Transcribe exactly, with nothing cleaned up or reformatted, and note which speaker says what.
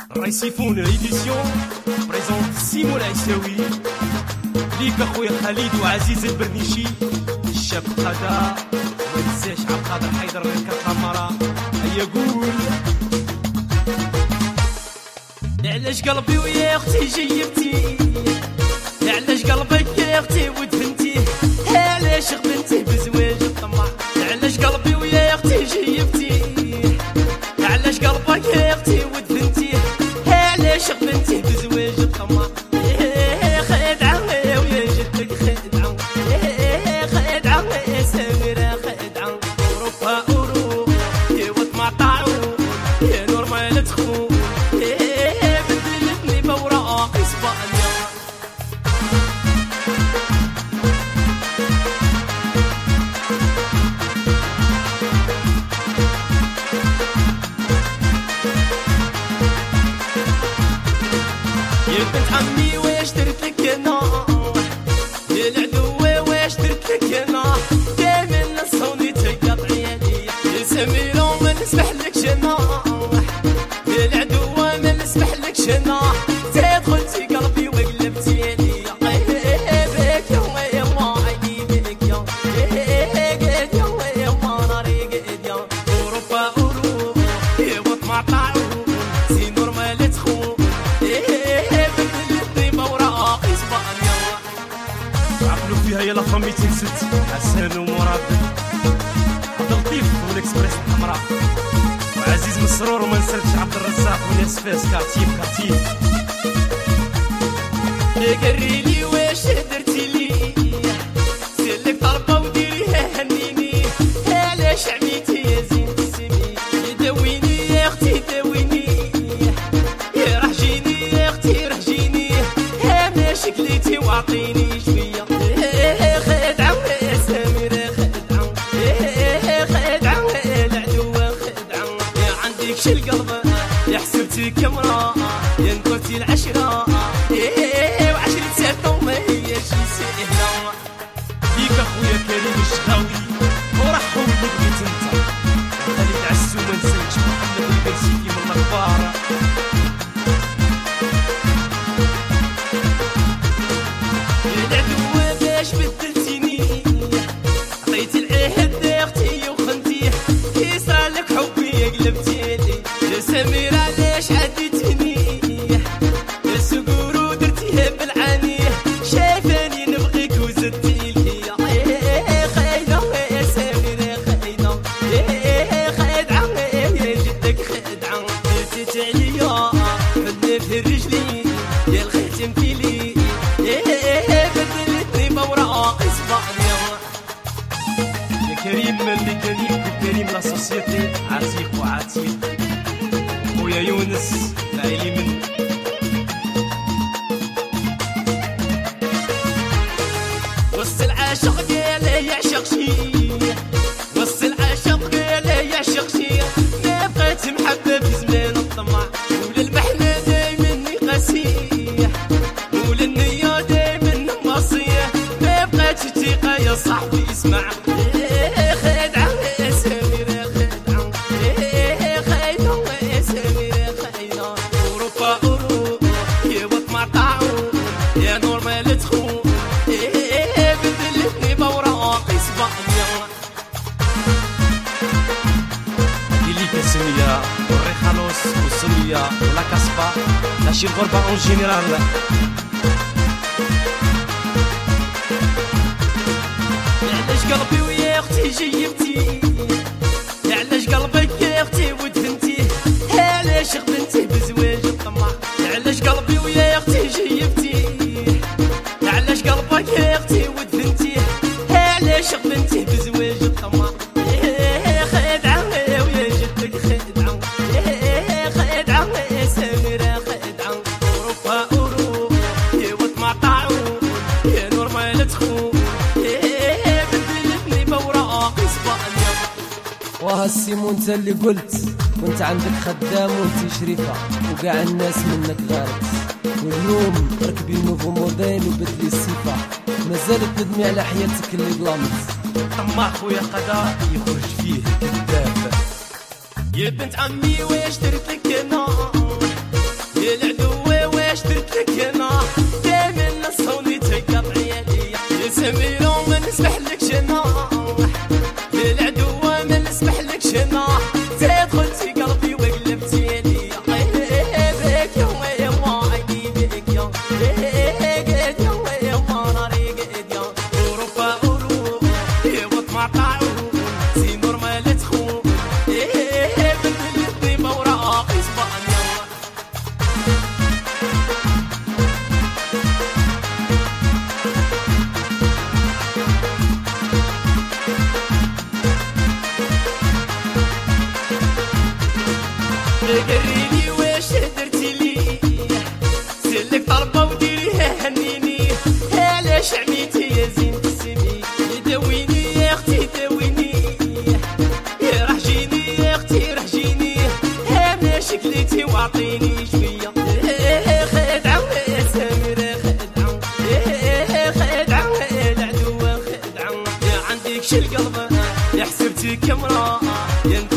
Speaker 1: ريسيفون ايديسيون بريزونت سيمو العيساوي ليك اخويا خالد وعزيز البرنيشي الشاب قدا ما ننساش عبد القادر حيدر الكاميرا. هيا قول علاش قلبي ويا اختي جيبتي، علاش قلبك يا اختي ودفنتيه، علاش خدمتيه بزواج الطمع، علاش قلبي ويا اختي جيبتي، علاش قلبك يا اختي ودفنتيه، علاش خدمتيه بزواج الطمع. خدعة ويا جدك خدعة، خدعة يا سميرة خدعة، اوروبا اوروبا يا وطمع طاعون يا نور ما لا تخون، بدلتني بوراق اسبانيا. يا بنت عمي واش درت لك انا، يا العدوة واش درت لك انا، دايما نصوني تقطعي عليا، يا سميرة ما نسمح لكش انا، يا العدوة ما نسمح لكش انا، تدخلتي قلبي وقلبتي عليا، بك يا يا ما عيبك يا قد يا يا ما ناري قد يا، اوروبا اوروبا يا وطمع طاعون سي نور ما لا تخون، عقلوا فيها يا لافا ميتين ست حسان ومراد عبد اللطيف والاكسبريس الحمراء وعزيز مسرور وما نسالش عبد الرزاق وناس فاس كارتيف كارتيف. يا قريلي واش درتي لي، سلك طلبه وديريها هنيني، علاش عميتي يا زين السمي، داويني يا اختي داويني، يا رهجيني يا اختي رهجيني، انا شكليتي واعطيني شويه، خدعه يا سميره خدعه، خدعه يا العدوه خدعه، يا عندك شي القلب يا حسبتي كاميرا، يا نقلتي العشره وعشرة ساعات وما هيش سهله. فيك اخويا كريم الشغاوي ورحوا اللي بغيت انت، خليك عسو ما نسالكش محمد البرسيكي من الكبار. باش بدلتيني عطيت العهد يا اختي وخنتيه، كي صرالك حبي قلبتي لي، يا سميرة علاش عديتيني، يا سكورو درتيها بالعانيه، شايفاني نبغيك وزدتي لي، خاينة يا سميرة خاينة، خدعة يا جدك خدعة، درتي عليا فدنا في رجلي يا الخاتم فيلي، بوراق اسبانيا. يا كريم اللي كريم كريم لا سوسيتي، عتيق وعتيق خويا يونس العيلي من وسط العاشق ديالي يعشق شي، وسط العاشق ديالي يعشق شي، ما بقيت محبة في زمان الطمع، ولا المحنة دايما قاسي، ولا النية دايما نماصية، الثقة يا صاحبي اسمع، خدعة يا سميرة خدعة، خاينة يا سميرة خاينة، أوروبا أوروبا يا وطمع طاعون يا نور ما لا تخون، بدلتني بوراق اسبانيا. هادي سمية والريخانوس والسمية ولا كاسبا ماشي الغربة اون جينيرال. قلبي ويا اختي جيبتي، علاش قلبك يا اختي ودفنتيه، علاش خدمتيه بزواج الطمع، علاش قلبي ويا اختي جيبتي، علاش قلبك يا اختي ودفنتيه، علاش خدمتيه بزواج الطمع. خدعه ويا جدك خدعه، خدعه يا سميره خدعه، اوروبا اوروبا يا وطمع طاعون يا نور ما لا تخون،
Speaker 2: وهالسيمو انت اللي قلت، وانت عندك خدام وانت شريفة وقاع الناس منك غارت، واليوم ركبي نوفو موديل وبدلي الصفة، مازالت ندمي على حياتك اللي ظلمت.
Speaker 1: طماع خويا قضاء يخرج فيه كذاب. يا بنت عمي واش درت لك انا، واعطيني شويه خدعه يا سميره خدعه خدعه العدو خدعه يا عندك شي القلب يا حسبتك امراه يا